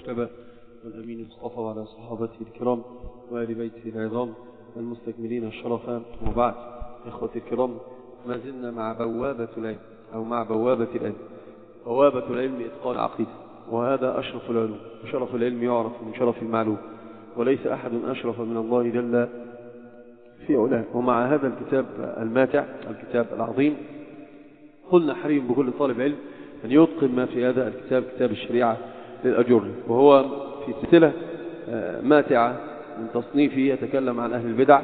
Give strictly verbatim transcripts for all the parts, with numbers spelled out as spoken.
المجتبى والأمين المصطفى وعلى صحابته الكرام وآل بيته العظام المستكملين الشرفان. وبعد إخوتي الكرام، ما زلنا مع بوابة العلم أو مع بوابة العلم. بوابة العلم إتقان عقيدة، وهذا أشرف العلوم، وشرف العلم يعرف من شرف المعلوم، وليس أحد أشرف من الله جل في علاه. ومع هذا الكتاب الماتع، الكتاب العظيم، قلنا حريم بكل طالب علم أن يتقن ما في هذا الكتاب، كتاب الشريعة للأجر، وهو في سلسلة ماتعة من تصنيفه يتكلم عن أهل البدع.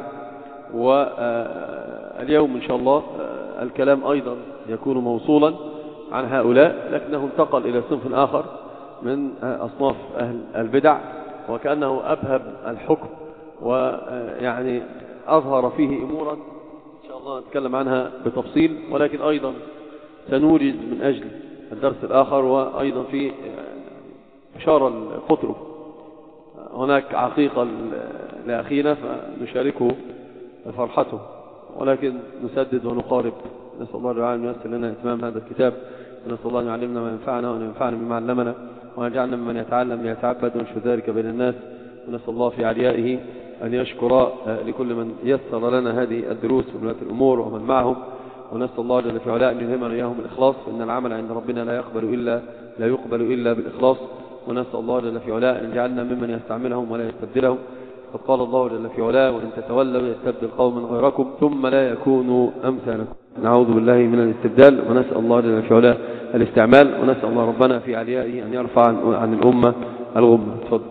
واليوم إن شاء الله الكلام أيضا يكون موصولا عن هؤلاء، لكنه انتقل إلى صنف آخر من أصناف أهل البدع، وكأنه أبهب الحكم ويعني أظهر فيه أمورا إن شاء الله نتكلم عنها بتفصيل، ولكن أيضا سنوجد من أجل الدرس الآخر وأيضا في إشارة القطر هناك عقيقة لأخينا فنشاركه فرحته، ولكن نسدد ونقارب. نسأل الله العالمين أن ييسر لنا إتمام هذا الكتاب، ونسأل الله أن يعلمنا ما ينفعنا وأن ينفعنا بما علمنا، وأن يجعلنا ممن يتعلم ليتعبد ونشر ذلك بين الناس. ونسأل الله في عليائه أن يشكر لكل من يسر لنا هذه الدروس وولاة الأمور ومن معهم، ونسأل الله جل في علاه أن يلهمنا إياهم الإخلاص، فإن العمل عند ربنا لا يقبل إلا لا يقبل إلا بالإخلاص. ونسأل الله جل في علاه أن يجعلنا ممن يستعملهم ولا يستبدلهم، قد قال الله جل في علاه: وإن تتولوا يستبدل قوما غيركم ثم لا يكونوا أمثالكم. نعوذ بالله من الاستبدال، ونسأل الله جل في علاه الاستعمال، ونسأل الله ربنا في عليائه أن يرفع عن, عن الأمة الغمة. تفضل.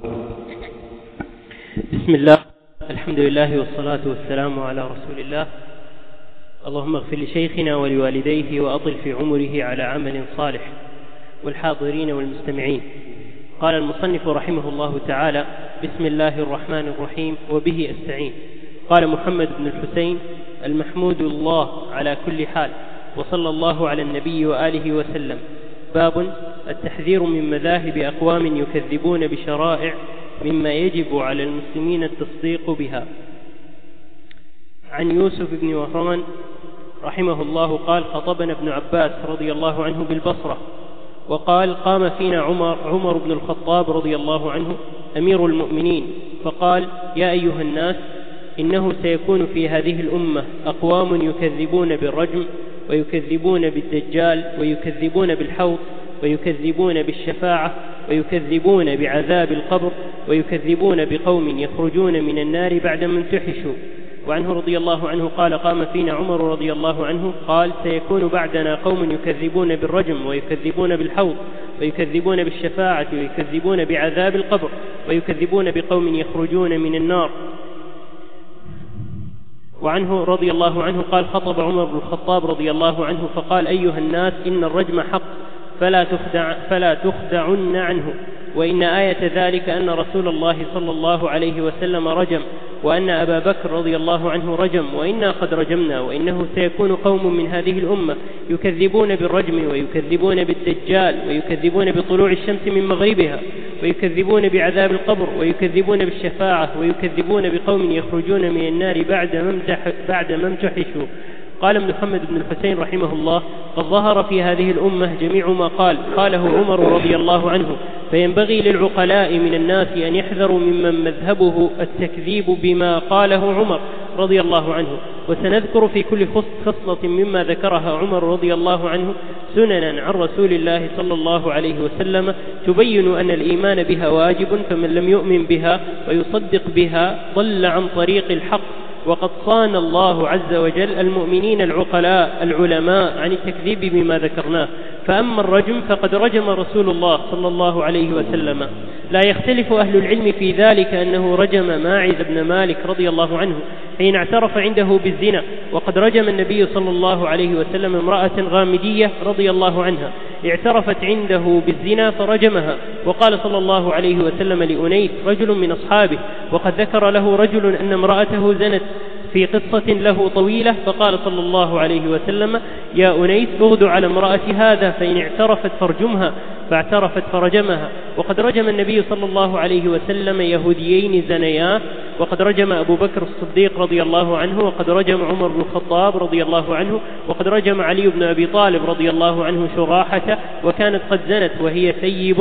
بسم الله، الحمد لله والصلاة والسلام على رسول الله. اللهم اغفر لشيخنا ولوالديه وأطل في عمره على عمل صالح، والحاضرين والمستمعين. قال المصنف رحمه الله تعالى: بسم الله الرحمن الرحيم، وبه أستعين. قال محمد بن الحسين: المحمود الله على كل حال، وصلى الله على النبي وآله وسلم. باب التحذير من مذاهب أقوام يكذبون بشرائع مما يجب على المسلمين التصديق بها. عن يوسف بن وهران رحمه الله قال: خطبنا ابن عباس رضي الله عنه بالبصرة، وقال: قام فينا عمر, عمر بن الخطاب رضي الله عنه أمير المؤمنين، فقال: يا أيها الناس، إنه سيكون في هذه الأمة أقوام يكذبون بالرجم، ويكذبون بالدجال، ويكذبون بالحوض، ويكذبون بالشفاعة، ويكذبون بعذاب القبر، ويكذبون بقوم يخرجون من النار بعدما امتحشوا. وعنه رضي الله عنه قال: قام فينا عمر رضي الله عنه قال: سيكون بعدنا قوم يكذبون بالرجم، ويكذبون بالحوض، ويكذبون بالشفاعة، ويكذبون بعذاب القبر، ويكذبون بقوم يخرجون من النار. وعنه رضي الله عنه قال: خطب عمر بن الخطاب رضي الله عنه فقال: أيها الناس، إن الرجم حق، فلا تخدع فلا تخدعن عنه، وإن آية ذلك أن رسول الله صلى الله عليه وسلم رجم، وأن أبا بكر رضي الله عنه رجم، وإنا قد رجمنا، وإنه سيكون قوم من هذه الأمة يكذبون بالرجم، ويكذبون بالدجال، ويكذبون بطلوع الشمس من مغربها، ويكذبون بعذاب القبر، ويكذبون بالشفاعة، ويكذبون بقوم يخرجون من النار بعد ما امتحشوا. قال ابن محمد بن الحسين رحمه الله: قد ظهر في هذه الأمة جميع ما قال قاله عمر رضي الله عنه، فينبغي للعقلاء من الناس أن يحذروا ممن مذهبه التكذيب بما قاله عمر رضي الله عنه. وسنذكر في كل خصلة مما ذكرها عمر رضي الله عنه سننا عن رسول الله صلى الله عليه وسلم تبين أن الإيمان بها واجب، فمن لم يؤمن بها ويصدق بها ضل عن طريق الحق. وقد صان الله عز وجل المؤمنين العقلاء العلماء عن التكذيب بما ذكرناه. فأما الرجم فقد رجم رسول الله صلى الله عليه وسلم، لا يختلف أهل العلم في ذلك أنه رجم ماعز بن مالك رضي الله عنه حين اعترف عنده بالزنا، وقد رجم النبي صلى الله عليه وسلم امرأة غامدية رضي الله عنها اعترفت عنده بالزنا فرجمها. وقال صلى الله عليه وسلم لأنيس رجل من أصحابه، وقد ذكر له رجل أن امرأته زنت في قصة له طويلة، فقال صلى الله عليه وسلم: يا أنيس، اغد على امرأة هذا، فإن اعترفت فارجمها، فاعترفت فرجمها. وقد رجم النبي صلى الله عليه وسلم يهوديين زنيا، وقد رجم أبو بكر الصديق رضي الله عنه، وقد رجم عمر بن الخطاب رضي الله عنه، وقد رجم علي بن أبي طالب رضي الله عنه شراحة، وكانت قد زنت وهي ثيب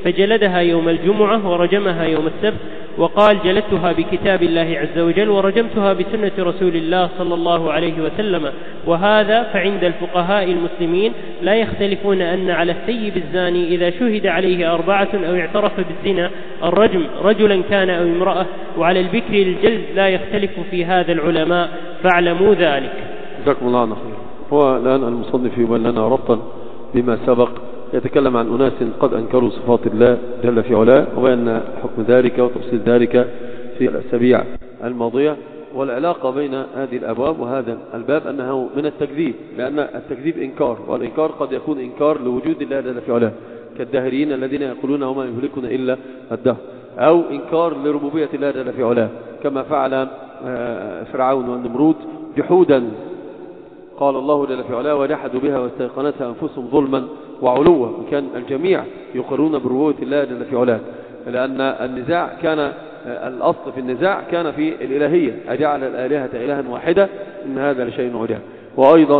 فجلدها يوم الجمعة ورجمها يوم السبت، وقال جلدتها بكتاب الله عز وجل ورجمتها بسنة رسول الله صلى الله عليه وسلم. وهذا فعند الفقهاء المسلمين لا يختلفون أن على الثيب الزاني إذا شهد عليه أربعة أو اعترف بالزنا الرجم رجلا كان أو امرأة، وعلى البكر الجلد لا يختلف في هذا العلماء، فاعلموا ذلك. جزاكم الله عنه. هو الآن المصنف يبين لنا ربطا بما سبق، يتكلم عن أناس قد أنكروا صفات الله جل في علاه، وبين حكم ذلك وتفصيل ذلك في الأسابيع الماضية، والعلاقة بين هذه الأبواب وهذا الباب أنه من التكذيب، لأن التكذيب إنكار، والإنكار قد يكون إنكار لوجود الله جل في علاه كالداهريين الذين يقولون وما يهلكون إلا الدهر، أو إنكار لربوبية الله جل في علاه كما فعل فرعون والنمرود جحودا، قال الله جل في علاه وجحدوا بها واستيقنتها أنفسهم ظلما وعلوا. كان الجميع يقرون بربوبية الله جل في علاه، لأن النزاع كان الأصل في النزاع كان في الإلهية، أجعل الآلهة إلها واحدة إن هذا لشيء عجاب. وأيضا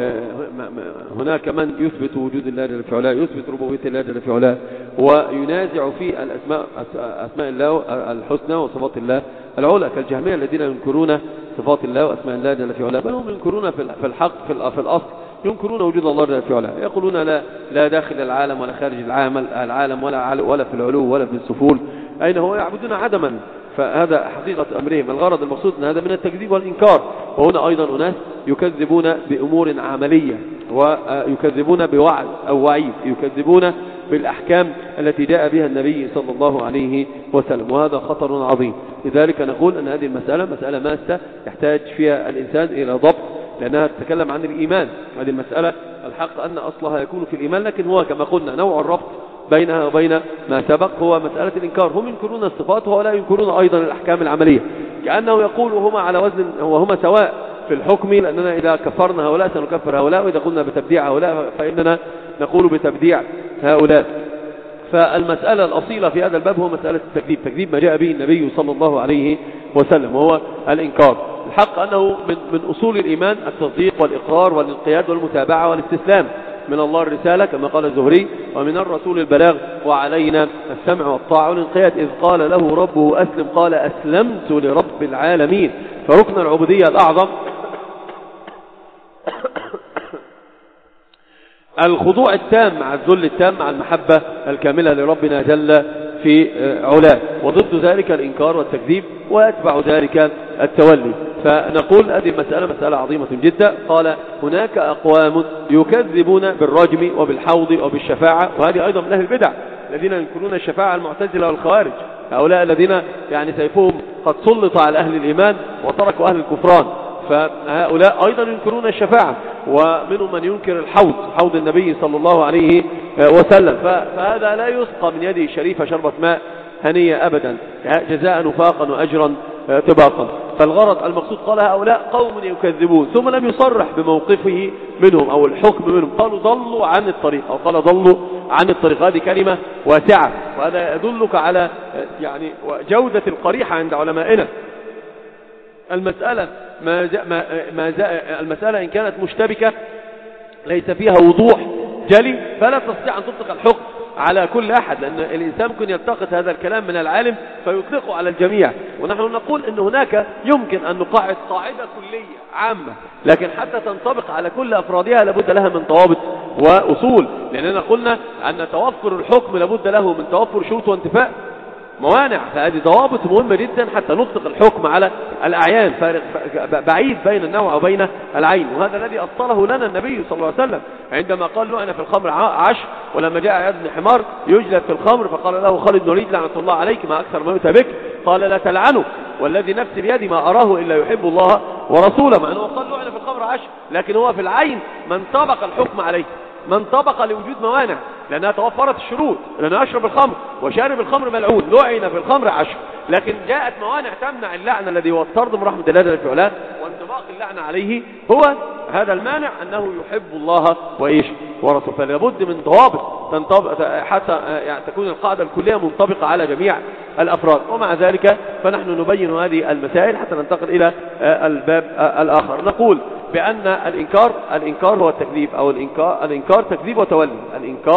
هناك من يثبت وجود الله جل في علاه، يثبت ربوبية الله جل في علاه، وينازع في الأسماء أسماء الله الحسنى وصفات الله العلى، كالجهمية الذين ينكرون صفات الله وأسماء الله جل في علاه، بل هم ينكرون في الحق في الأصل ينكرون وجود الله جل في علاه، يقولون لا لا داخل العالم ولا خارج العالم ولا ولا في العلو ولا في السفول، أين هو يعبدون عدما. فهذا حقيقة أمرهم. الغرض المقصود أن هذا من التكذيب والإنكار. وهنا أيضا أناس يكذبون بأمور عملية، ويكذبون بوعد أو وعيد، يكذبون بالأحكام التي جاء بها النبي صلى الله عليه وسلم، وهذا خطر عظيم. لذلك نقول أن هذه المسألة مسألة ماسة يحتاج فيها الإنسان إلى ضبط، لأنها تتكلم عن الإيمان. هذه المسألة الحق أن أصلها يكون في الإيمان، لكن هو كما قلنا نوع الربط بينها وبين ما سبق هو مسألة الإنكار. هم ينكرون الصفات ولا ينكرون أيضا الأحكام العملية، كأنه يقول هما على وزن وهما سواء في الحكم، لأننا إذا كفرنا هؤلاء سنكفر هؤلاء، وإذا قلنا بتبديع هؤلاء فإننا نقول بتبديع هؤلاء. فالمسألة الأصيلة في هذا الباب هو مسألة التكذيب، تكذيب ما جاء به النبي صلى الله عليه وسلم، وهو الإنكار. الحق أنه من, من أصول الإيمان التصديق والإقرار والانقياد والمتابعة والاستسلام. من الله الرسالة كما قال الزهري، ومن الرسول البلاغ، وعلينا السمع والطاعة والانقياد. إذ قال له ربه أسلم قال أسلمت لرب العالمين. فركن العبودية الأعظم الخضوع التام مع الذل التام مع المحبة الكاملة لربنا جل في علاه، وضد ذلك الإنكار والتكذيب، ويتبع ذلك التولي. فنقول هذه المسألة مسألة عظيمة جدا. قال هناك أقوام يكذبون بالرجم وبالحوض وبالشفاعة، وهذه أيضا من أهل البدع الذين ينكرون الشفاعة، المعتزلة والخوارج، هؤلاء الذين يعني سيفهم قد سلط على أهل الإيمان وتركوا أهل الكفران، فهؤلاء أيضا ينكرون الشفاعة. ومنهم من ينكر الحوض، حوض النبي صلى الله عليه وسلم، فهذا لا يسقى من يده الشريفة شربة ماء هنية أبدا، جزاء وفاقا وأجرا طباقا. فالغرض المقصود قال هؤلاء قوم يكذبون، ثم لم يصرح بموقفه منهم أو الحكم منهم، قالوا ضلوا عن الطريق، أو قال ضلوا عن الطريق. هذه كلمة واسعة، وهذا يدلك على يعني جودة القريحة عند علمائنا. المسألة ما جاء ما ما جاء المسألة إن كانت مشتبكة ليس فيها وضوح جلي، فلا تستطيع أن تطلق الحكم على كل أحد، لأن الإنسان ممكن يلتقط هذا الكلام من العالم فيطلقه على الجميع. ونحن نقول أن هناك يمكن أن نقاعد قاعدة كلية عامة، لكن حتى تنطبق على كل أفرادها لابد لها من ضوابط وأصول، لأننا قلنا أن توفر الحكم لابد له من توفر شروط وانتفاء موانع. فهذه ضوابط مهمة جدا حتى نطلق الحكم على الأعيان، فارق بعيد بين النوع وبين العين. وهذا الذي أصله لنا النبي صلى الله عليه وسلم عندما قال له أنا في الخمر عشر، ولما جاء عياض بن حمار يجلد في الخمر فقال له خالد بن الوليد لعنة الله عليك ما أكثر ما يؤتى بك، قال لا تلعنه والذي نفسي بيدي ما أراه إلا يحب الله ورسوله، مع أنه قال له أنا في الخمر عشر، لكن هو في العين من طبق الحكم عليه، من طبق لوجود موانع، لأنها توفرت الشروط، لأنه أشرب الخمر وشارب الخمر ملعون، لعن في الخمر عشر، لكن جاءت موانع تمنع اللعنة الذي هو الطرد من رحمة الله جل في علاه وانطباق اللعنة عليه. هو هذا المانع أنه يحب الله وإيش ورسوله. فلا بد من ضوابط تنطبق حتى يعني تكون القاعدة الكلية منطبقة على جميع الأفراد. ومع ذلك فنحن نبين هذه المسائل حتى ننتقل إلى الباب الآخر. نقول بأن الإنكار الإنكار هو التكذيب، أو الإنكار الإنكار تكذيب وتولي. الإنكار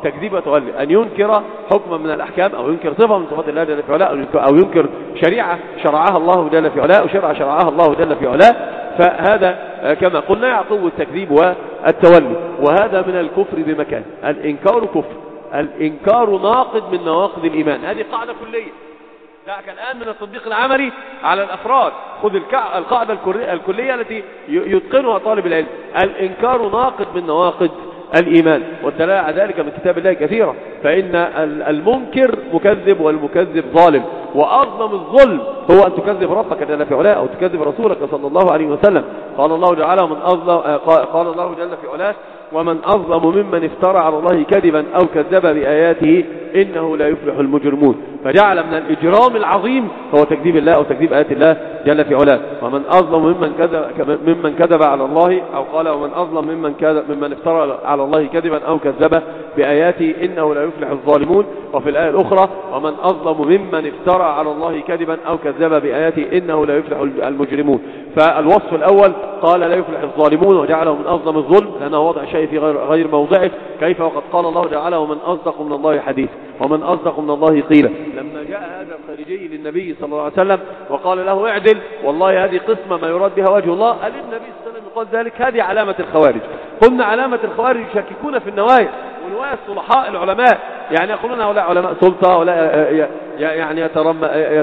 تكذيب وتولي، أن ينكر حكما من الأحكام أو ينكر صفة من صفات الله جل في علاه أو ينكر شريعة شرعها الله جل في علاه أو شرع شرعها الله جل في علاه، فهذا كما قلنا يعقوب التكذيب والتولي، وهذا من الكفر بمكان. الإنكار كفر، الإنكار ناقض من نواقض الإيمان، هذه قاعدة كلية. دعك الآن من التطبيق العملي على الأفراد، خذ القاعدة الكلية التي يتقنها طالب العلم. الإنكار ناقض من نواقض الإيمان، والدلالة على ذلك من كتاب الله كثيرة، فإن المنكر مكذب والمكذب ظالم، وأعظم الظلم هو أن تكذب ربك جل في علاه أو تكذب رسولك صلى الله عليه وسلم. قال الله تعالى ومن أظلم قال الله جل في علاه ومن أظلم ممن افترى على الله كذبا أو كذب بآياته إنه لا يفلح المجرمون. فجعل من الإجرام العظيم هو تكذيب الله أو تكذيب آيات الله جل في علاه. ومن أظلم ممن كذب ممن كذب على الله، أو قال ومن أظلم ممن كذب ممن افترى على الله كذبا أو كذب بآياته إنه لا يفلح الظالمون. وفي الآية الأخرى ومن أظلم ممن افترى على الله كذبا أو كذب بآياته إنه لا يفلح المجرمون. فالوصف الأول قال لا يفلح الظالمون وجعله من أظلم الظلم لأنه وضع شيء في غير, غير موضعه، كيف وقد قال الله تعالى ومن أصدق من الله حديث ومن أصدق من الله قيلا. لما جاء هذا الخارجي للنبي صلى الله عليه وسلم وقال له اعدل والله هذه قسمة ما يراد بها وجه الله، قال النبي صلى الله عليه وسلم قال ذلك هذه علامة الخوارج. قلنا علامة الخوارج يشككون في النوايا، ونوايا الصلحاء العلماء يعني يقولون هؤلاء علماء سلطة ولا يعني يترم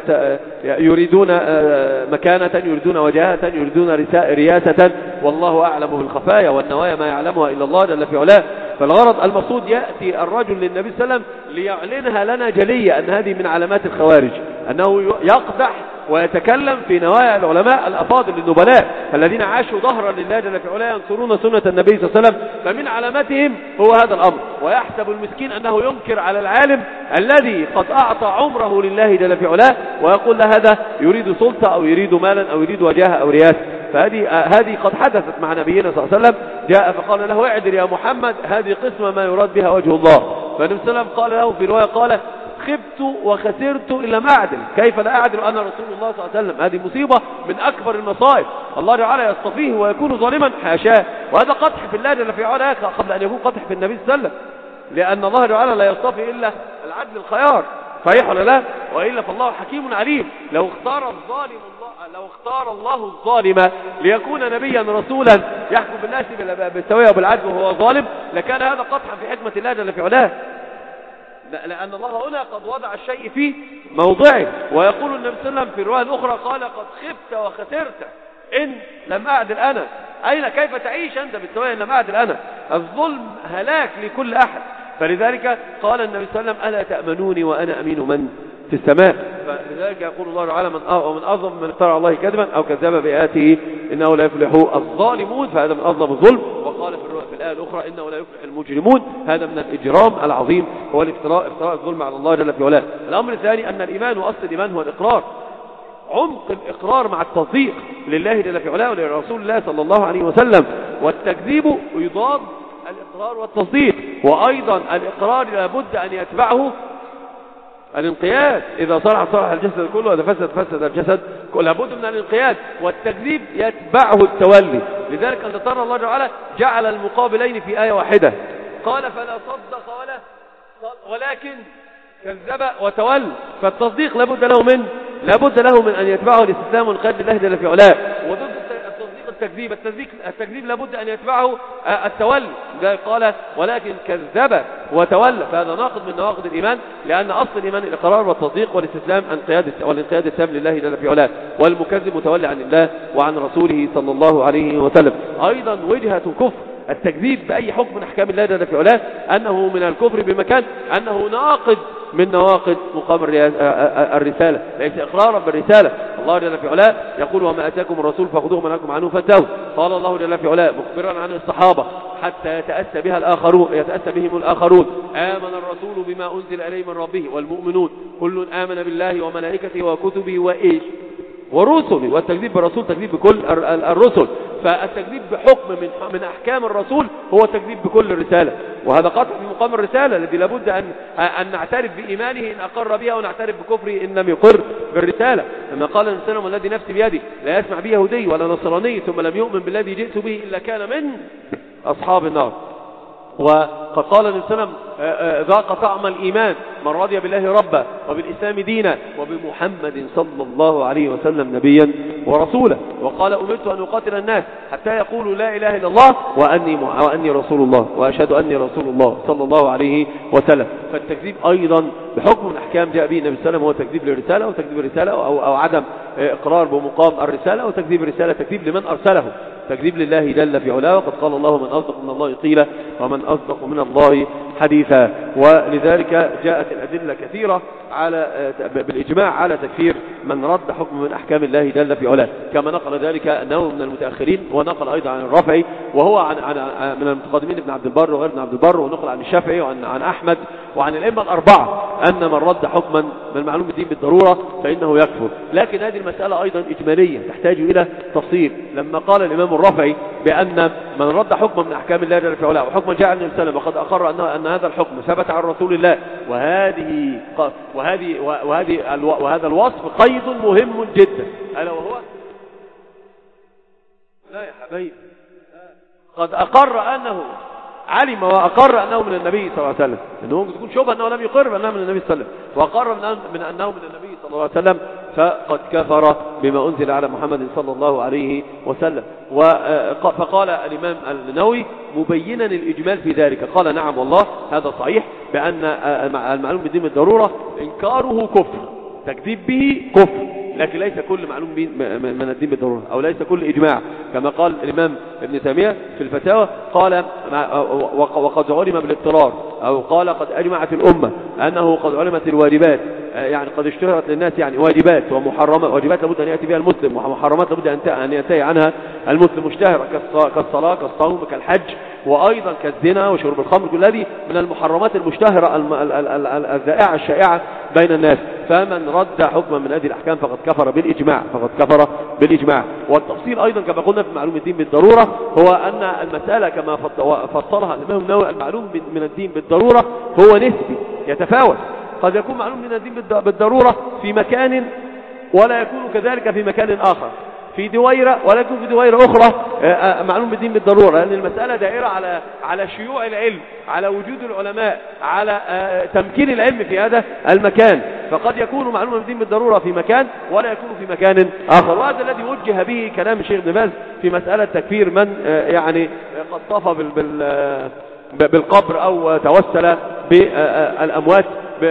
يريدون مكانة، يريدون وجاهة، يريدون رياسة، والله أعلم بالخفايا والنوايا ما يعلمها إلا الله جل في علاه. فالغرض المقصود يأتي الرجل للنبي صلى الله عليه وسلم ليعلنها لنا جلية أن هذه من علامات الخوارج، أنه يقدح ويتكلم في نوايا العلماء الأفاضل النبلاء الذين عاشوا ظهرا لله جل في علاه ينصرون سنة النبي صلى الله عليه وسلم. فمن علاماتهم هو هذا الأمر، ويحسب المسكين أنه ينكر على العالم الذي قد أعطى عمره لله جل في علاه ويقول له هذا يريد سلطة أو يريد مالا أو يريد وجاهة أو رياسة. فهذه هذه قد حدثت مع نبينا صلى الله عليه وسلم، جاء فقال له اعدل يا محمد هذه قسمة ما يراد بها وجه الله. فالنبي صلى الله عليه وسلم قال له في رواية قال خبت وخسرت إن لم أعدل، كيف لا أعدل أنا رسول الله صلى الله عليه وسلم؟ هذه مصيبة من أكبر المصائب، الله تعالى يصطفيه ويكون ظالما حاشاه، وهذا قدح في الله جل في علاه قبل أن يكون قدح في النبي صلى الله عليه وسلم، لأن الله تعالى لا يصطفي إلا العدل الخيار، صحيح ولا لا؟ وإلا فالله حكيم عليم. لو اختار الظالم الله لو اختار الله الظالم ليكون نبيا رسولا يحكم بالناس بالسوية وبالعدل وهو ظالم لكان هذا قدحا في حكمة الله جل في علاه، لأن الله هنا قد وضع الشيء في موضعه. ويقول النبي صلى الله عليه وسلم في الرواية الأخرى قال قد خبت وخسرت إن لم أعدل أنا. أين كيف تعيش أنت بالسوية إن لم أعدل أنا؟ الظلم هلاك لكل أحد. فلذلك قال النبي صلى الله عليه وسلم ألا تأمنوني وأنا أمين من في السماء. فلذلك يقول الله تعالى من ومن أظلم من افترى على الله كذبا أو كذب بآياته إنه لا يفلح الظالمون، فهذا من أظلم الظلم. وقال في الآية الأخرى إنه لا يفلح المجرمون، هذا من الإجرام العظيم هو الافتراء افتراء الظلم على الله جل في علاه. الأمر الثاني أن الإيمان وأصل الإيمان هو الإقرار، عمق الإقرار مع التصديق لله جل في علاه ولرسول الله صلى الله عليه وسلم. والتكذيب يضاد الإقرار والتصديق، وأيضا الإقرار لابد أن يتبعه الانقياد، إذا صلح صلح الجسد كله وإذا فسد فسد الجسد كله، لابد من الانقياد. والتكذيب يتبعه التولي، لذلك أن ترى الله تعالى جعل المقابلين في آية واحدة، قال فلا صدق ولا ولكن كذب وتولى. فالتصديق لابد له من لابد له من أن يتبعه الاستسلام والانقياد لله جل في علاه، وضد التصديق التكذيب التكذيب التكذيب لابد أن يتبعه التولي، قال ولكن كذب وتولى، فهذا ناقض من نواقض الإيمان، لأن أصل الإيمان الإقرار والتصديق والاستسلام والانقياد التام لله جل في علاه، والمكذب متولي عن الله وعن رسوله صلى الله عليه وسلم. أيضا وجهة كفر التكذيب بأي حكم من أحكام الله جل في علاه أنه من الكفر بمكان، أنه ناقض من نواقض مقام الرسالة، ليس إقرارا بالرسالة. الله جل في علاه يقول وما أتاكم الرسول فخذوه ما نهاكم عنه فانتهوا. قال الله جل في علاه مخبرا عن الصحابة حتى يتأسى بها الآخرون يتأسى بهم الآخرون آمن الرسول بما أنزل إليه من ربه والمؤمنون كل آمن بالله وملائكته وكتبه وإيش ورسله. والتكذيب بالرسول تكذيب بكل الرسل، فالتكذيب بحكم من من أحكام الرسول هو التكذيب بكل الرسالة، وهذا قطع في مقام الرسالة الذي لابد أن أن نعترف بإيمانه إن أقر بها ونعترف بكفره إن لم يقر بالرسالة. لما قال النبي صلى الله عليه وسلم والذي نفسي بيده لا يسمع به يهودي ولا نصراني ثم لم يؤمن بالذي جئت به إلا كان من أصحاب النار. وقد قال النبي صلى الله عليه وسلم ذاق طعم الإيمان من رضي بالله ربا وبالإسلام دينا وبمحمد صلى الله عليه وسلم نبيا ورسولا. وقال أمرت أن أقاتل الناس حتى يقولوا لا إله إلا الله وأني, وأني رسول الله وأشهد أني رسول الله صلى الله عليه وسلم. فالتكذيب أيضا بحكم من أحكام جاء به النبي صلى الله عليه وسلم هو تكذيب للرسالة وتكذيب الرسالة أو, أو عدم إقرار بمقام الرسالة وتكذيب الرسالة تكذيب لمن أرسله تكذيب لله جل في علاه. وقد قال الله من أصدق من الله قيلا ومن أصدق من الله حديثا. ولذلك جاءت الأدلة كثيرة على بالإجماع على تكفير من رد حكم من أحكام الله جل في علاه، كما نقل ذلك أنه من المتأخرين ونقل أيضا عن الرافعي وهو عن, عن من المتقدمين ابن عبد البر وغير ابن عبد البر، ونقل عن الشافعي وعن عن أحمد وعن الأئمة الأربعة أن من رد حكما من معلوم الدين بالضرورة فإنه يكفر. لكن هذه المسألة أيضا إجمالية تحتاج إلى تفصيل. لما قال الإمام الرافعي بأن من رد حكما من أحكام الله جل في علاه وحكما جاء عن النبي صلى الله عليه وسلم وقد أقر أن أن هذا الحكم ثبت عن رسول الله، وهذه وهذه وهذه وهذا الوصف قيد مهم جدا، ألا وهو لا يا حبيبي قد أقر أنه علم وأقر أنه من النبي صلى الله عليه وسلم، أنه ممكن تكون شبهة أنه لم يقر بأنه من النبي صلى الله عليه وسلم، وأقر من أنه من النبي صلى الله عليه وسلم فقد كفر بما أنزل على محمد صلى الله عليه وسلم. فقال الإمام النووي مبينا الإجمال في ذلك، قال نعم والله هذا صحيح بأن المعلوم بالدين بالضرورة إنكاره كفر، تكذيب به كفر، لكن ليس كل معلوم من الدين بالضرورة أو ليس كل إجماع، كما قال الإمام ابن تيمية في الفتاوى قال وقد علم بالاضطرار، أو قال قد أجمعت الأمة أنه قد علمت الواجبات، يعني قد اشتهرت للناس يعني واجبات ومحرمات، واجبات لابد أن يأتي بها المسلم ومحرمات لابد أن ينتهي عنها المسلم، مشتهرة كالصلاة كالصوم كالحج وأيضا كالزنا وشرب الخمر، كل هذه من المحرمات المشتهرة الذائعة الشائعة بين الناس. فمن رد حكما من هذه الأحكام فقد كفر بالإجماع، فقد كفر بالإجماع. والتفصيل أيضا كما قلنا في معلوم الدين بالضرورة هو أن المسألة كما فصلها الإمام النووي المعلوم من الدين بالضرورة هو نسبي يتفاوت، قد يكون معلوم من الدين بالضرورة في مكان ولا يكون كذلك في مكان آخر، في دويرة ولا يكون في دويرة أخرى معلوم بالدين بالضرورة، لأن المسألة دائرة على على شيوع العلم، على وجود العلماء، على تمكين العلم في هذا المكان، فقد يكون معلوم بالدين بالضرورة في مكان ولا يكون في مكان آخر. وهذا الذي وجه به كلام الشيخ ابن باز في مسألة تكفير من يعني قد طاف بالقبر أو توسل بالأموات.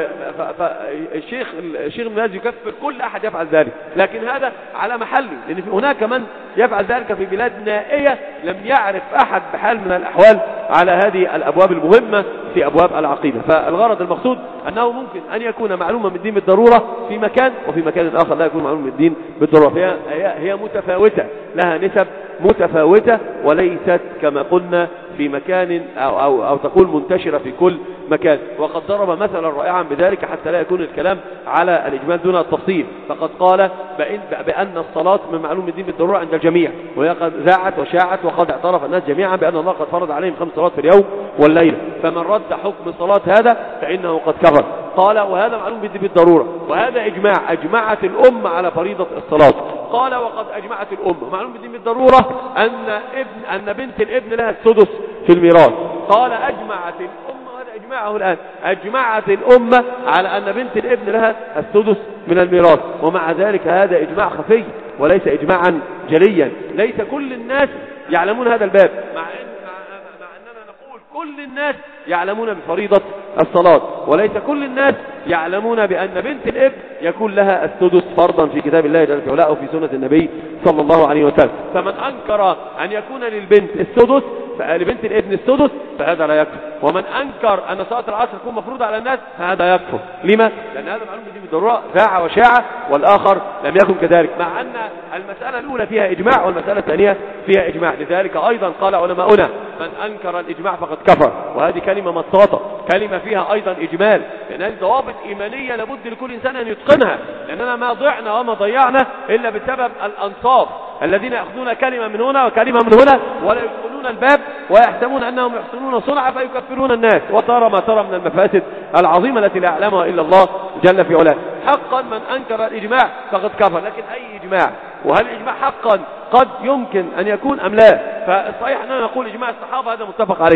فالشيخ الشيخ ابن باز يكفر كل أحد يفعل ذلك، لكن هذا على محله، لأن هناك من يفعل ذلك في بلاد نائية لم يعرف أحد بحال من الأحوال على هذه الأبواب المهمة في أبواب العقيدة. فالغرض المقصود أنه ممكن أن يكون معلوما بالدين بالضرورة في مكان وفي مكان آخر لا يكون معلوم بالدين بالضرورة، فهي هي متفاوتة، لها نسب متفاوتة وليست كما قلنا في مكان أو, أو, أو تقول منتشرة في كل مكان. وقد ضرب مثلا رائعا بذلك حتى لا يكون الكلام على الإجمال دون التفصيل، فقد قال بأن, بأن الصلاة من معلوم الدين بالضرورة عند الجميع، وهي قد ذاعت وشاعت وقد اعترف الناس جميعا بأن الله قد فرض عليهم خمس صلوات في اليوم والليلة، فمن رد حكم صلاة هذا فإنه قد كفر. قال وهذا معلوم بالدين بالضرورة، وهذا إجماع، أجمعت الأمة على فريضة الصلاة. قال وقد أجمعت الأمة معلوم بالدين بالضرورة أن ابن أن بنت الابن لها السدس في الميراث. قال أجمعت الأمة، هذا إجماعه الآن، أجمعت الأمة على أن بنت الابن لها السدس من الميراث، ومع ذلك هذا إجماع خفي وليس إجماعا جليا، ليس كل الناس يعلمون هذا الباب، مع أن مع أننا نقول كل الناس يعلمون بفريضة الصلاة، وليس كل الناس يعلمون بأن بنت الابن يكون لها السدس فرضا في كتاب الله جل وعلا أو في سنة النبي صلى الله عليه وسلم. فمن أنكر أن يكون للبنت السدس لبنت الابن السدس فهذا لا يكفر، ومن أنكر أن صلاة العصر تكون مفروضة على الناس فهذا يكفر. لما؟ لأن هذا معلوم بالدين بالضرورة ذاع وشاع، والآخر لم يكن كذلك، مع أن المسألة الأولى فيها إجماع والمسألة الثانية فيها إجماع. لذلك أيضا قال علماؤنا من أنكر الإجماع فقد كفر، وهذه كلمة مطاطة، كلمة فيها أيضا إجمال، لأن هذه ضوابط إيمانية لابد لكل إنسان أن يتقنها، لأننا ما ضعنا وما ضيعنا إلا بسبب الأنصاف الذين يأخذون كلمة من هنا وكلمة من هنا ولا يدخلون الباب ويحسبون أنهم يحسنون صنعا فيكفرون الناس، وترى ما ترى من المفاسد العظيمة التي لا يعلمها إلا الله جل في علاه. حقا من أنكر الإجماع فقد كفر، لكن أي إجماع؟ وهل الإجماع حقا قد يمكن أن يكون أم لا؟ فالصحيح أننا نقول إجماع الصحابة هذا متفق عليه،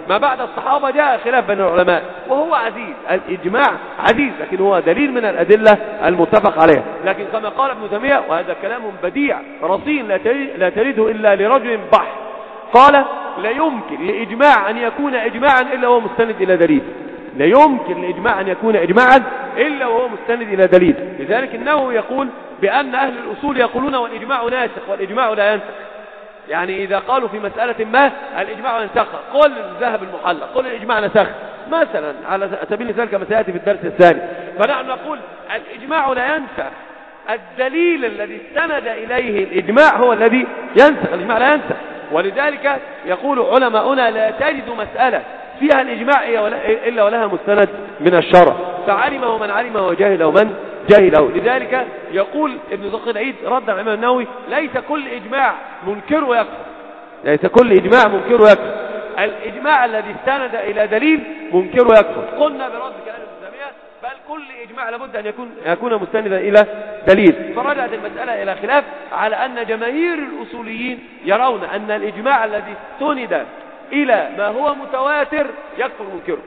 ما بعد الصحابة جاء خلاف بين العلماء وهو عزيز، الإجماع عزيز، لكن هو دليل من الأدلة المتفق عليها. لكن كما قال ابن تيمية، وهذا كلام بديع رصين لا تريده إلا لرجل بحر، قال لا يمكن لإجماع أن يكون إجماعا إلا وهو مستند إلى دليل، لا يمكن لإجماع أن يكون إجماعا إلا وهو مستند إلى دليل. لذلك إنه يقول بأن أهل الأصول يقولون والإجماع ناسخ والإجماع لا ينسخ، يعني إذا قالوا في مسألة ما الإجماع ينسخ، قل ذهب المحلق، قل الإجماع نسخ مثلا على سبيل المثال كما سيأتي في الدرس الثاني. فنحن نقول الإجماع لا ينسخ، الدليل الذي استند إليه الإجماع هو الذي ينسخ، الإجماع لا ينسخ. ولذلك يقول علماؤنا لا تجد مسألة فيها الإجماع إلا ولها مستند من الشرع، فعلمه من علمه وجهله من جهله. لذلك يقول ابن دقيق العيد رد على الإمام النووي ليس كل إجماع منكر يكفر، ليس كل إجماع منكر يكفر، الإجماع الذي استند إلى دليل منكر يكفر. قلنا برد كلام ابن تيمية بل كل إجماع لابد أن يكون يكون مستندا إلى دليل. فرجعت المسألة إلى خلاف على أن جماهير الأصوليين يرون أن الإجماع الذي استند إلى ما هو متواتر يكفر منكره.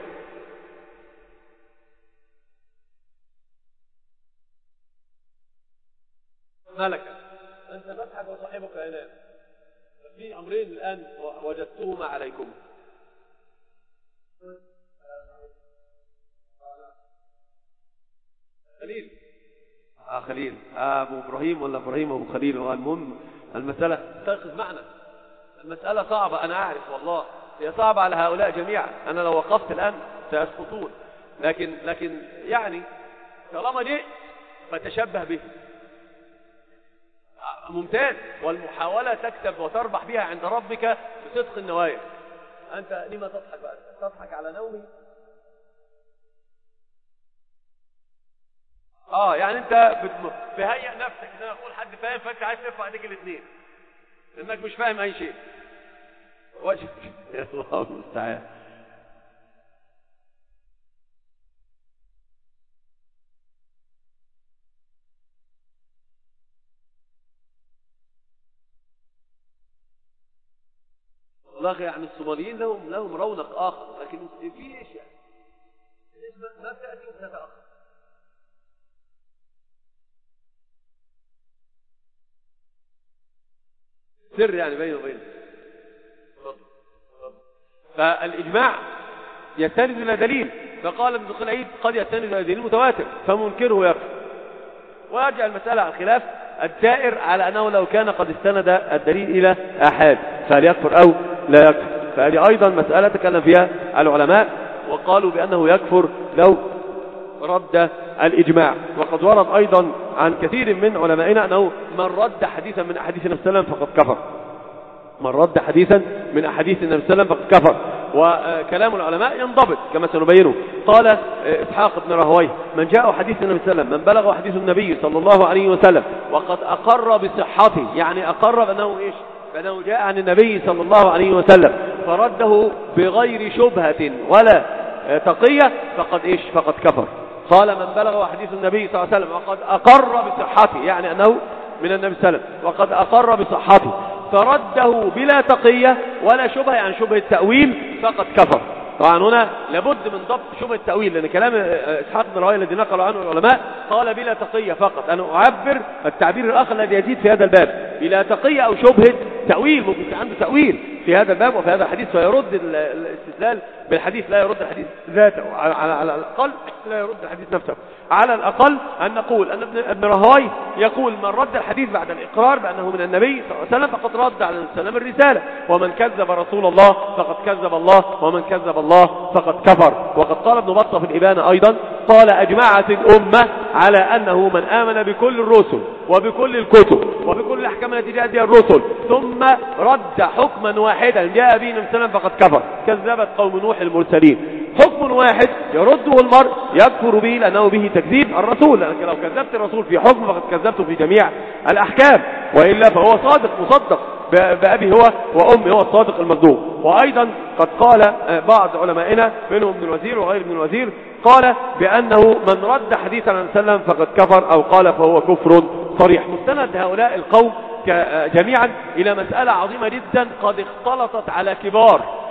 مالك أنت تضحك وصاحبك ينام، في أمرين الآن وجدتهما عليكم. خليل آه خليل آه أبو إبراهيم ولا إبراهيم أبو خليل، المهم المسألة تأخذ معنا، المسألة صعبة أنا أعرف والله، هي صعبة على هؤلاء جميعا، أنا لو وقفت الآن سيسقطون، لكن لكن يعني طالما جئت فتشبه به ممتاز، والمحاولة تكسب وتربح بها عند ربك بصدق النوايا. أنت لما تضحك بقى؟ تضحك على نومي؟ آه يعني أنت بتهيئ نفسك إن أنا أقول حد فاهم فأنت عايز ترفع ايديك الاثنين إنك مش فاهم أي شيء. وجهك يا الله المستعان. والله يعني الصوماليين لهم لهم رونق آخر، لكن في إيش يعني ما بتأتي وتتأخر. سر يعني بينه وبينه. فالإجماع يستند إلى دليل، فقال ابن دقيق العيد قد يستند إلى دليل متواتر فمنكره يكفر. ويرجع المسألة على الخلاف الدائر على أنه لو كان قد استند الدليل إلى آحاد فهل يكفر أو لا يكفر. فهذه أيضا مسألة تكلم فيها العلماء وقالوا بأنه يكفر لو رد الإجماع. وقد ورد أيضا عن كثير من علمائنا أنه من رد حديثا من أحاديث النبي صلى الله عليه وسلم فقد كفر، من رد حديثا من أحاديث النبي صلى الله عليه وسلم فقد كفر. وكلام العلماء ينضبط كما سنبينه. قال إسحاق بن راهويه من جاء حديث النبي صلى الله عليه وسلم من بلغ حديث النبي صلى الله عليه وسلم وقد أقر بصحته، يعني أقر بأنه إيش؟ بأنه جاء عن النبي صلى الله عليه وسلم فرده بغير شبهة ولا تقية فقد إيش؟ فقد كفر. قال من بلغ حديث النبي صلى الله عليه وسلم وقد أقر بصحته، يعني أنه من النبي صلى الله عليه وسلم وقد أقر بصحته فرده بلا تقية ولا شبهة، يعني شبهة التأويل فقد كفر. طبعا هنا لابد من ضبط شبهة التأويل، لأن كلام إسحاق بن راهويه الذي نقل عنه العلماء قال بلا تقية فقط. أنا أعبر التعبير الآخر الذي يزيد في هذا الباب بلا تقية أو شبهة تأويل، ممكن عنده تأويل في هذا الباب وفي هذا الحديث فيرد الاستدلال بالحديث لا يرد الحديث ذاته، على, على الأقل لا يرد الحديث نفسه. على الأقل أن نقول أن ابن راهويه يقول من رد الحديث بعد الإقرار بأنه من النبي صلى الله عليه وسلم فقد رد على السلام الرسالة، ومن كذب رسول الله فقد كذب الله، ومن كذب الله فقد كفر. وقد قال ابن بطة في الإبانة أيضا قال أجمعت الأمة على أنه من آمن بكل الرسل وبكل الكتب وبكل الأحكام التي جاءت بها الرسل ثم رد حكما واحدا جاء به النبي صلى الله عليه وسلم فقد كفر. كذبت قوم نوح المرسلين، حكم واحد يرده المرء يكفر به لأنه به تكذيب الرسول، لأنك لو كذبت الرسول في حكم فقد كذبته في جميع الأحكام، وإلا فهو صادق مصدق بأبي هو وأمي، هو الصادق المصدوق. وأيضا قد قال بعض علمائنا منهم ابن الوزير وغير ابن الوزير قال بأنه من رد حديث عن سلم فقد كفر أو قال فهو كفر صريح. مستند هؤلاء القوم جميعا إلى مسألة عظيمة جدا قد اختلطت على كبار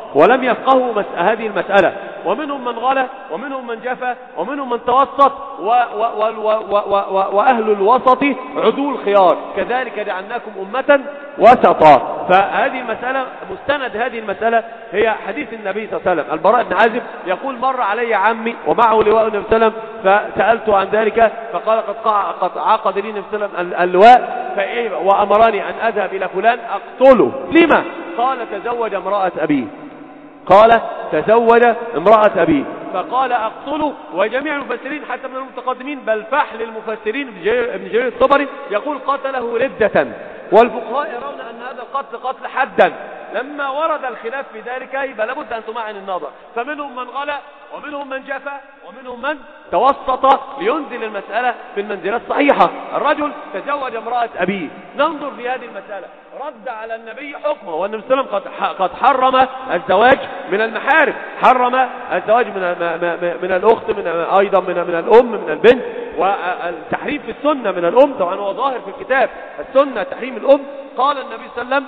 ولم يفقهوا مس... هذه المسألة، ومنهم من غلا ومنهم من جفا ومنهم من توسط و... و... و... و... و... و... وأهل الوسط عدول خيار، كذلك جعلناكم أمة وسطا. فهذه المسألة مستند هذه المسألة هي حديث النبي صلى الله عليه وسلم. البراء بن عازب يقول مر علي عمي ومعه لواء النبي صلى الله عليه وسلم فسألته عن ذلك فقال قد عقد لي النبي صلى الله عليه وسلم اللواء فإيه وأمرني أن أذهب إلى فلان أقتله. لما؟ قال تزوج امرأة أبيه، قال تزوج امرأة أبيه، فقال أقتله. وجميع المفسرين حتى من المتقدمين بل فحل المفسرين ابن جرير الطبري يقول قتله ردة، والفقهاء يرون أن هذا القتل قتل حدا. لما ورد الخلاف في ذلك يبقى لابد أن تمعن النظر، فمنهم من غلا ومنهم من جفا ومنهم من توسط لينزل المسألة في المنزلة الصحيحة. الرجل تزوج امرأة أبيه، ننظر في هذه المسألة، رد على النبي حكمه، والنبي صلى الله عليه وسلم قد قد حرم الزواج من المحارم، حرم الزواج من من الأخت، من أيضا من من الأم، من البنت، والتحريم في السنة من الأم طبعا هو ظاهر في الكتاب، السنة تحريم الأم. قال النبي صلى الله عليه وسلم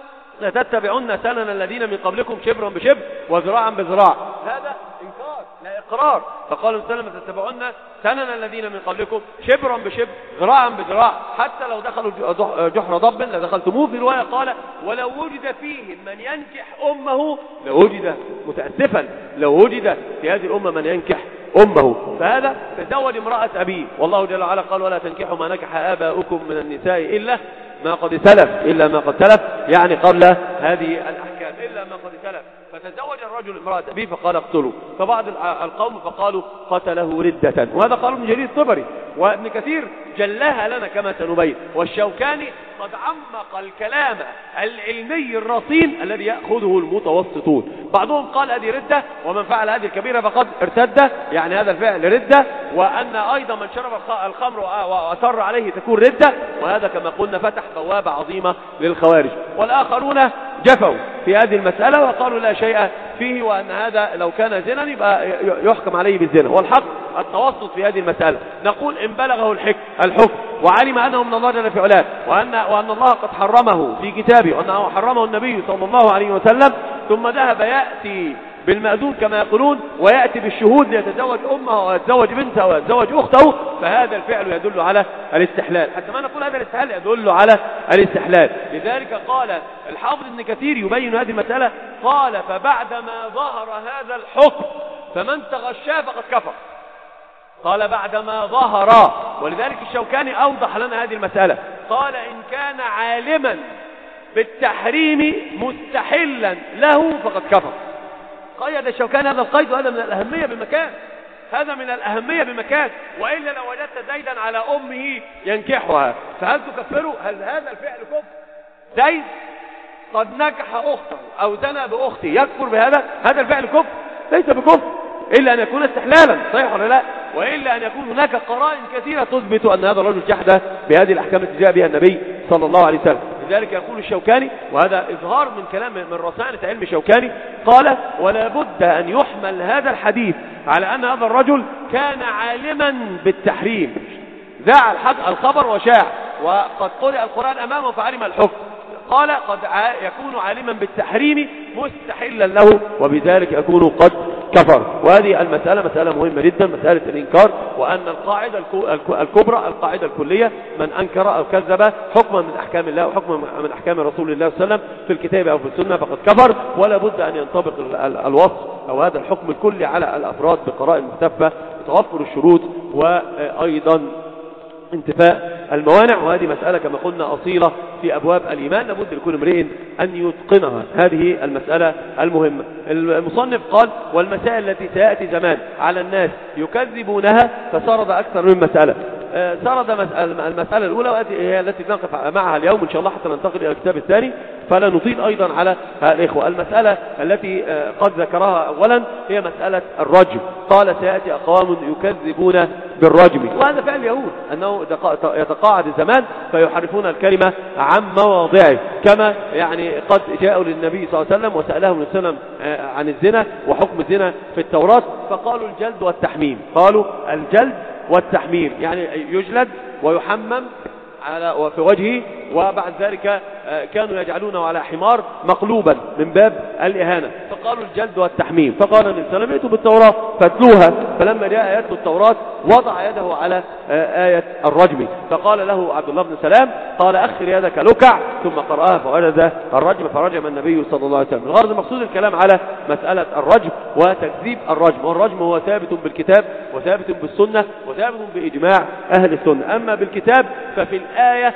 لتتبعن سنن الذين من قبلكم شبرا بشبر وذراعا بذراع، هذا إنكار لا إقرار. فقال النبي صلى الله عليه وسلم لتتبعن سنن الذين من قبلكم شبرا بشبر ذراعا بذراع، حتى لو دخلوا جحر ضب لدخلتموه. في رواية قال ولو وجد فيهم من ينكح أمه لوجد، متأسفا لو وجد في هذه الأمة من ينكح أمه. فهذا تزوج امرأة أبيه، والله جل وعلا قال ولا تنكحوا ما نكح آباؤكم من النساء إلا ما قد سلف، إلا ما قد سلف يعني قبل هذه الأحكام، إلا ما قد سلف. فتزوج الرجل امرأة أبيه فقال اقتلوا، فبعض القوم فقالوا قتله ردة، وهذا قالوا ابن جرير الطبري، وابن كثير جلها لنا كما سنبين، والشوكاني قد عمق الكلام العلمي الرصين الذي يأخذه المتوسطون. بعضهم قال هذه ردة، ومن فعل هذه الكبيرة فقد ارتد، يعني هذا الفعل ردة، وأن أيضا من شرب الخمر وأصر عليه تكون ردة، وهذا كما قلنا فتح بوابة عظيمة للخوارج. والآخرون جفوا في هذه المسألة وقالوا لا شيء فيه، وأن هذا لو كان زنا يبقى يحكم عليه بالزنا. والحق التوسط في هذه المسألة، نقول إن بلغه الحكم وعلم أنه من الله جل في علاه، وأن, وأن الله قد حرمه في كتابه، وأنه حرمه النبي صلى الله عليه وسلم، ثم ذهب يأتي بالمأذون كما يقولون ويأتي بالشهود ليتزوج أمه ويتزوج بنته ويتزوج أخته، فهذا الفعل يدل على الاستحلال، حتى ما نقول هذا الاستحلال يدل على الاستحلال. لذلك قال الحافظ ابن كثير يبين هذه المسألة، قال فبعدما ظهر هذا الحكم فمن تغشاه فقد كفر. قال بعدما ظهر، ولذلك الشوكاني أوضح لنا هذه المسألة، قال إن كان عالما بالتحريم مستحلا له فقد كفر. قيد الشوكاني هذا القيد، وهذا من الأهمية بمكان، هذا من الأهمية بمكان، وإلا لو وجدت زيدا على أمه ينكحها فهل تكفره؟ هل هذا الفعل كفر؟ زيد قد نكح أخته أو زنى بأخته يكفر بهذا؟ هذا الفعل كفر؟ ليس بكفر، إلا أن يكون استحلالا، صحيح ولا لا؟ وإلا أن يكون هناك قرائن كثيرة تثبت أن هذا الرجل جحد بهذه الأحكام التي جاء بها النبي صلى الله عليه وسلم. لذلك يقول الشوكاني، وهذا إظهار من كلام من رسالة علم الشوكاني، قال ولا بد أن يحمل هذا الحديث على أن هذا الرجل كان عالما بالتحريم، ذاع الخبر وشاع، وقد قرأ القرآن أمامه فعلم الحكم، قال قد يكون عالما بالتحريم مستحلا له، وبذلك يكون قد كفر. وهذه المسألة مسألة مهمة جدا، مسألة الإنكار، وأن القاعدة الكبرى القاعدة الكلية من أنكر أو كذب حكما من أحكام الله وحكما من أحكام رسول الله صلى الله عليه وسلم في الكتاب أو في السنة فقد كفر، ولا بد أن ينطبق الوصف أو هذا الحكم الكلي على الأفراد بقرائن مختلفة بتوفر الشروط وأيضا انتفاء الموانع. وهذه مسألة كما قلنا أصيلة في أبواب الإيمان، لابد لكل امرئ أن يتقنها هذه المسألة المهمة. المصنف قال والمسائل التي سيأتي زمان على الناس يكذبونها فسرد أكثر من مسألة. سرد المسألة الأولى وهي التي نقف معها اليوم إن شاء الله حتى ننتقل إلى الكتاب الثاني، فلا نطيل أيضا على الإخوة. المسألة التي قد ذكرها أولا هي مسألة الرجم، قال سيأتي أقوام يكذبون بالرجم، وهذا فعل اليهود أنه يتقاعد الزمان فيحرفون الكلمة عن مواضعه، كما يعني قد جاءوا للنبي صلى الله عليه وسلم وسألهم النبي صلى الله عليه وسلم عن الزنا وحكم الزنا في التوراة، فقالوا الجلد والتحميم، قالوا الجلد والتحميم يعني يجلد ويحمم على وفي وجهه وبعد ذلك كانوا يجعلونه على حمار مقلوبا من باب الإهانة، فقالوا الجلد والتحميم. فقال النبي صلى الله عليه وسلم: ائتوا بالتوراة فاتلوها. فلما جاء يتلو التوراة وضع يده على آية الرجم، فقال له عبد الله بن سلام: قال أخر يدك لكع، ثم قرأها فوجد الرجم فرجم النبي صلى الله عليه وسلم. الغرض مقصود الكلام على مسألة الرجم وتكذيب الرجم، والرجم هو ثابت بالكتاب وثابت بالسنة وثابت بإجماع أهل السنة. أما بالكتاب ففي الآية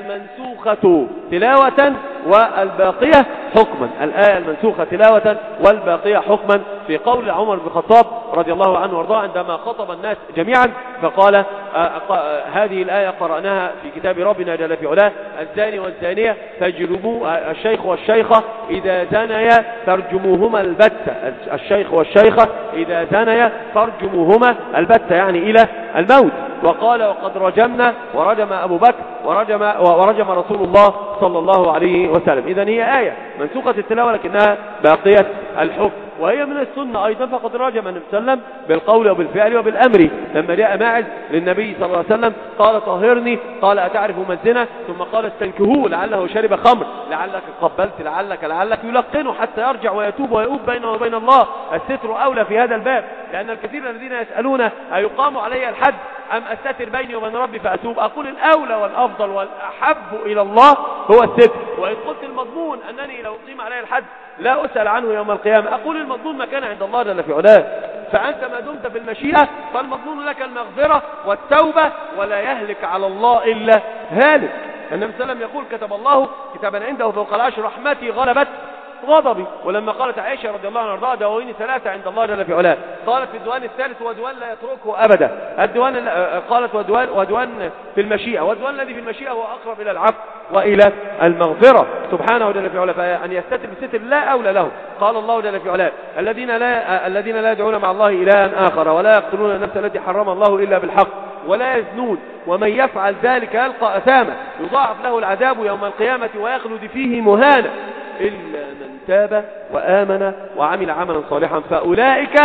المنسوخة تلاوة والباقية حكما، الآية المنسوخة تلاوة والباقية حكما، في قول عمر بن الخطاب رضي الله عنه وارضاه عندما خطب الناس جميعا فقال: آآ آآ هذه الآية قرأناها في كتاب ربنا جل في علاه: الزاني والزانية فاجلبوا الشيخ والشيخة إذا زنيا فارجموهما البتة، الشيخ والشيخة إذا زنيا فارجموهما البتة، يعني إلى الموت. وقال: وقد رجمنا ورجم أبو بكر ورجم, ورجم رسول الله صلى الله عليه وسلم. إذن هي آية منسوخة التلاوة لكنها باقية الحكم، وهي من السنة أيضا، فقد رجم النبي صلى الله عليه وسلم بالقول وبالفعل وبالأمر. لما جاء ماعز للنبي صلى الله عليه وسلم قال: طهرني، قال: أتعرف ما الزنا؟ ثم قال: استنكهوه لعله شرب خمر، لعلك قبلت، لعلك لعلك يلقنه حتى يرجع ويتوب ويؤوب بينه وبين الله. الستر أولى في هذا الباب، لأن الكثير الذين يسألون أيقام علي الحد أم أستتر بيني وبين ربي فأتوب؟ أقول الأولى والأفضل والأحب إلى الله هو الستر. وإن قلت المضمون أنني لو أقيم علي الحد لا أسأل عنه يوم القيامة، أقول المضمون ما كان عند الله جل في علاه. فأنت ما دمت في المشيئة فالمضمون لك المغفرة والتوبة، ولا يهلك على الله إلا هالك. النبي صلى الله عليه وسلم يقول: كتب الله كتابا عنده فوق العرش: رحمتي غلبت غضبي. ولما قالت عائشة رضي الله عنها: دواوين ثلاثة عند الله جل في علاه، قالت في الديوان الثالث: وديوان لا يتركه أبدا. الديوان قالت: وديوان, وديوان في المشيئة، والديوان الذي في المشيئة هو أقرب إلى العفو وإلى المغفرة سبحانه جل في علاه. فأن يستتر بستر لا أولى له. قال الله جل في علاه: الذين لا الذين لا يدعون مع الله إلها آخر ولا يقتلون النفس التي حرم الله إلا بالحق ولا يزنون ومن يفعل ذلك يلقى أثاما يضاعف له العذاب يوم القيامة ويخلد فيه مهانا إلا من تاب وآمن وعمل عملا صالحا فأولئك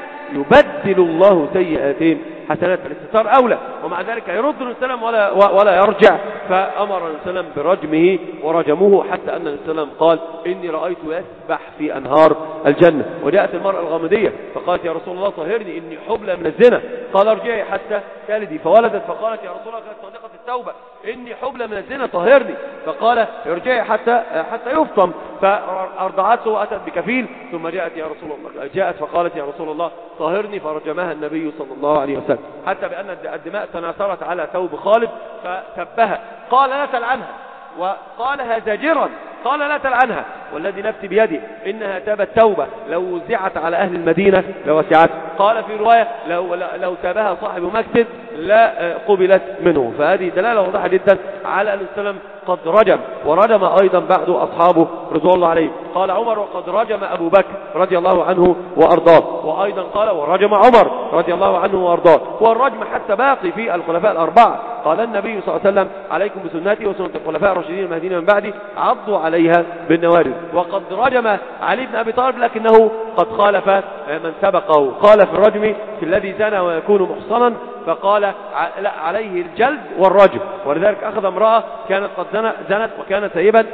يبدل الله سيئاتهم حسنات. فالاستتار أولى، ومع ذلك يرد السلام ولا, ولا يرجع. فأمر السلام برجمه ورجموه، حتى أن السلام قال: إني رأيت يسبح في أنهار الجنة. وجاءت المرأة الغامدية فقالت: يا رسول الله طهرني، إني حبلى من الزنا. قال: ارجعي حتى تلدي. فولدت فقالت: يا رسول الله كانت صادقة التوبة، إني حبلى من الزنا طهرني. فقال: ارجعي حتى حتى يفطم. فأرضعته وأتت بكفيل، ثم جاءت يا رسول الله جاءت فقالت: يا رسول الله طهرني، فرجمها النبي صلى الله عليه وسلم، حتى بأن الدماء تناثرت على ثوب خالد فسبها. قال: لا تلعنها، وقالها زاجرا، قال: لا تلعنها والذي نفسي بيده إنها تابت توبة لو وزعت على أهل المدينة لوسعت. قال في رواية: لو, لو تابها صاحب مسجد لا قبلت منه. فهذه دلالة واضحة جدا على أن السلام قد رجم، ورجم أيضا بعد أصحابه رضوان الله عليه. قال عمر: وقد رجم أبو بكر رضي الله عنه وأرضاه. وأيضا قال: ورجم عمر رضي الله عنه وأرضاه. والرجم حتى باقي في الخلفاء الأربعة. قال النبي صلى الله عليه وسلم: عليكم بسنتي وسنة الخلفاء الراشدين المهديين من بعدي، عضوا عليها بالنوارذ. وقد رجم علي بن أبي طالب، لكنه قد خالف من سبقه، قال في الرجم في الذي زنى ويكون محصنا، فقال: لا، عليه الجلد والرجم. ولذلك أخذ امرأة كانت قد زنت وكانت ثيبا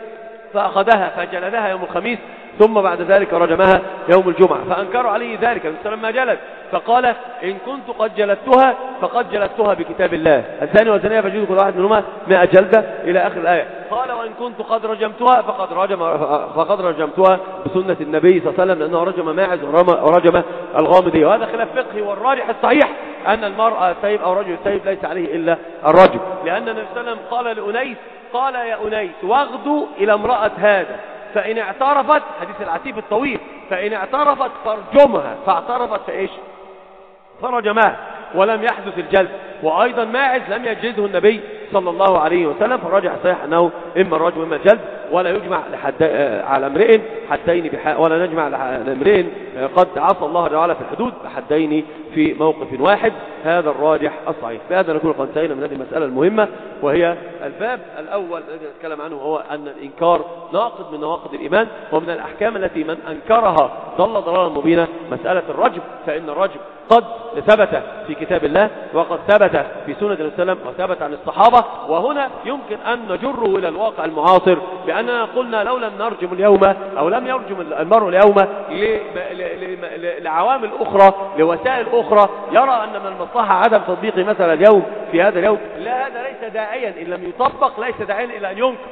فأخذها فجلدها يوم الخميس، ثم بعد ذلك رجمها يوم الجمعة. فأنكروا عليه ذلك لما جلد، فقال: إن كنت قد جلدتها فقد جلدتها بكتاب الله، الثاني والثانية فجلد كل واحد منهما مئة جلدة إلى آخر الآية. قال: وإن كنت قد رجمتها فقد رجم فقد رجمتها بسنة النبي صلى الله عليه وسلم، لأنه رجم ماعز ورجم الغامدية. وهذا خلاف فقهي، والراجح الصحيح أن المرأة الثيب أو الرجل الثيب ليس عليه إلا الرجم، لأن النبي صلى الله عليه وسلم قال لأنيس: قال يا أنيس واغدوا إلى امرأة هذا فإن اعترفت، حديث العتيب الطويل، فإن اعترفت فارجمها، فاعترفت فإيش؟ فرجمها ولم يحدث الجلد. وأيضا ماعز لم يجلده النبي صلى الله عليه وسلم، فالراجع صحيح أنه إما الرجم إما الجلد، ولا يجمع لحد على امرئ حدين بحق، ولا نجمع على امرئ قد عصى الله تعالى في الحدود بحدين في موقف واحد. هذا الراجح الصحيح. بهذا نكون قد انتهينا من هذه المسألة المهمة، وهي الباب الأول الذي نتكلم عنه، هو أن الإنكار ناقض من نواقض الإيمان، ومن الأحكام التي من أنكرها ضل ضلالا مبينا مسألة الرجم. فإن الرجم قد ثبت في كتاب الله وقد ثبت في سنة النبي صلى الله عليه وسلم وثبت عن الصحابة. وهنا يمكن أن نجره إلى الواقع المعاصر بأننا قلنا لو لم نرجم اليوم أو لم يرجم المرء اليوم لعوامل أخرى لوسائل أخرى يرى أن من المصلحة عدم تطبيق مثلا اليوم في هذا اليوم، لا، هذا ليس داعيا إن لم يطبق، ليس داعيا إلى أن ينكر.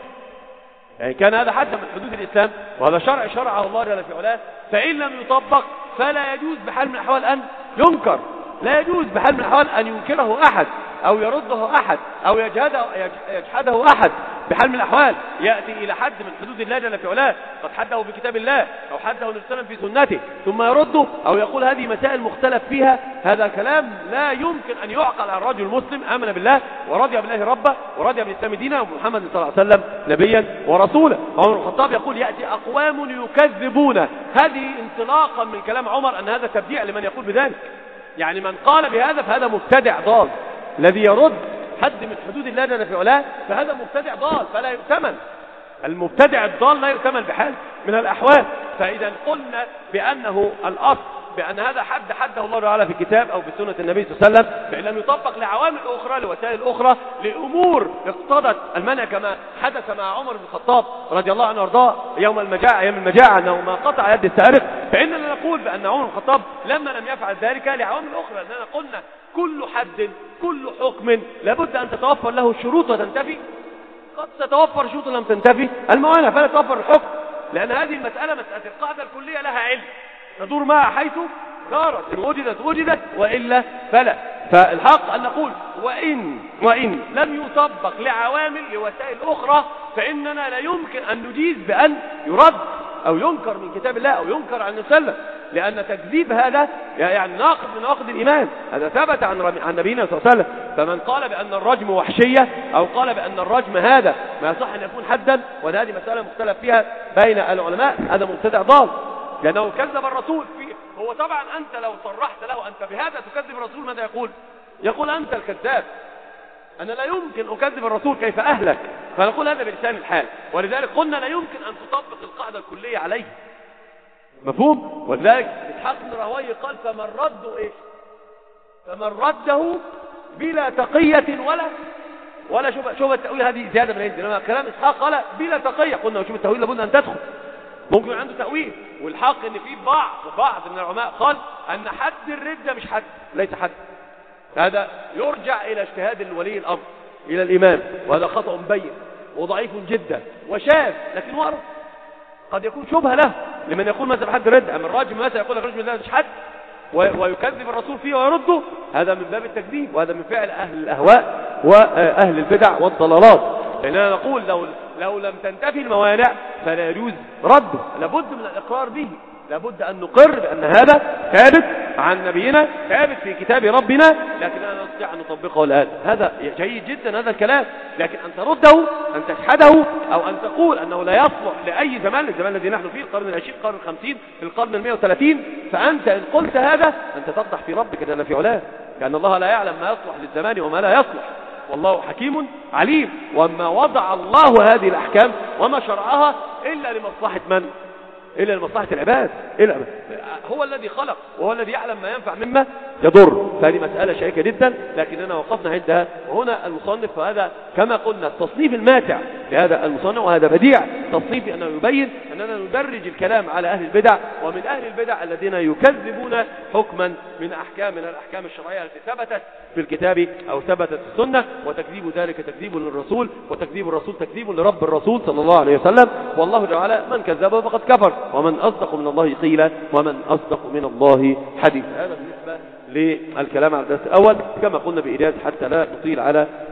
يعني كان هذا حتى من حدود الإسلام وهذا شرع شرعه الله جل في علاه، فإن لم يطبق فلا يجوز بحال من الأحوال أن ينكر، لا يجوز بحال من الأحوال أن ينكره أحد أو يرده أحد أو يجهده, يجحده أحد بحال من الأحوال. يأتي إلى حد من حدود الله جل في علاه قد حده في كتاب الله أو حده النبي صلى الله عليه وسلم في سنته ثم يرده أو يقول هذه مسائل مختلف فيها، هذا كلام لا يمكن أن يعقل عن الرجل المسلم آمن بالله ورضي بالله ربا ورضي بالإسلام دينا ومحمد صلى الله عليه وسلم نبيا ورسولا. عمر بن الخطاب يقول يأتي أقوام يكذبون، هذه انطلاقا من كلام عمر أن هذا تبديع لمن يقول بذلك، يعني من قال بهذا فهذا مبتدع ضال، الذي يرد حد من حدود الله جل في علاه فهذا مبتدع ضال فلا يؤتمن، المبتدع الضال لا يؤتمن بحال من الأحوال. فإذا قلنا بأنه الأصل بأن هذا حد حده الله تعالى في الكتاب أو في سنة النبي صلى الله عليه وسلم، فإن لم يطبق لعوامل أخرى لوسائل أخرى لأمور اقتضت المنع كما حدث مع عمر بن الخطاب رضي الله عنه وارضاه يوم المجاعة أيام المجاعة أنه ما قطع يد السارق، فإننا نقول بأن عمر بن الخطاب لما لم يفعل ذلك لعوامل أخرى، لأننا قلنا كل حد كل حكم لابد أن تتوفر له شروط وتنتفي، قد تتوفر شروط لم تنتفي الموانع فلا تتوفر الحكم، لأن هذه المسألة مسألة القاعدة الكلية لها علم تدور معها حيث دارت، إن وجدت وجدت وإلا فلا. فالحق أن نقول وإن, وإن لم يطبق لعوامل لوسائل أخرى فإننا لا يمكن أن نجيز بأن يرد أو ينكر من كتاب الله أو ينكر عن نسلم، لأن تكذيب هذا يعني ناقض من نواقض الإيمان، هذا ثبت عن, عن نبينا صلى الله عليه وسلم. فمن قال بأن الرجم وحشية أو قال بأن الرجم هذا ما يصح أن يكون حدا، وهذه مسألة مختلف فيها بين العلماء، هذا مبتدع ضال لأنه كذب الرسول فيه. هو طبعا أنت لو صرحت له أنت بهذا تكذب الرسول ماذا يقول؟ يقول أنت الكذاب، أنا لا يمكن أكذب الرسول كيف أهلك، فنقول هذا بلسان الحال. ولذلك قلنا لا يمكن أن تطبق القاعدة الكلية عليه، مفهوم؟ ولذلك إسحاق بن راهويه قال فمن رده إيه؟ فمن رده بلا تقية ولا ولا شوف شوف التأويل، هذه زيادة من عندي، لما كلام إسحاق قال بلا تقية، قلنا وشوف التأويل لابد أن تدخل، ممكن عنده تأويل. والحق ان في بعض بعض من العلماء قال ان حد الردة مش حد، ليس حد، هذا يرجع الى اجتهاد الولي الامر الى الامام، وهذا خطأ مبين وضعيف جدا وشاذ، لكن وارد قد يكون شبهة له لمن يقول مثلا حد الردة. اما الراجل مثلا يقول الرجل لا مش حد ويكذب الرسول فيه ويرده، هذا من باب التكذيب، وهذا من فعل اهل الاهواء واهل البدع والضلالات. لأننا نقول لو, لو لم تنتفي الموانع فلا يجوز رده، لابد من الإقرار به، لابد أن نقر بأن هذا ثابت عن نبينا، ثابت في كتاب ربنا، لكن لا نستطيع أن نطبقه الآن. هذا جيد جدا هذا الكلام، لكن أن ترده، أن تجحده، أو أن تقول أنه لا يصلح لأي زمان، الزمان الذي نحن فيه القرن العشرين، القرن الخمسين، القرن المئة وثلاثين، فأنت إن قلت هذا أنت تقدح في ربك جل في علاه، كأن الله لا يعلم ما يصلح للزمان وما لا يصلح، والله حكيم عليم. وما وضع الله هذه الأحكام وما شرعها إلا لمصلحة من؟ إلا لمصلحة العباد، إلا هو الذي خلق وهو الذي يعلم ما ينفع مما يضر. فهذه مسألة شائكة جدا لكننا وقفنا عندها. وهنا المصنف، فهذا كما قلنا التصنيف الماتع لهذا المصنف، وهذا بديع تصنيف أنه يبين أننا ندرج الكلام على أهل البدع، ومن أهل البدع الذين يكذبون حكما من أحكام من الأحكام الشرعية التي ثبتت في الكتاب أو ثبتت في السنة، وتكذيب ذلك تكذيب للرسول، وتكذيب الرسول تكذيب لرب الرسول صلى الله عليه وسلم. والله تعالى من كذبه فقد كفر، ومن أصدق من الله قيلا، ومن أصدق من الله حديثا. هذا بالنسبة للكلام على الدرس الأول كما قلنا بإيجاز حتى لا نطيل على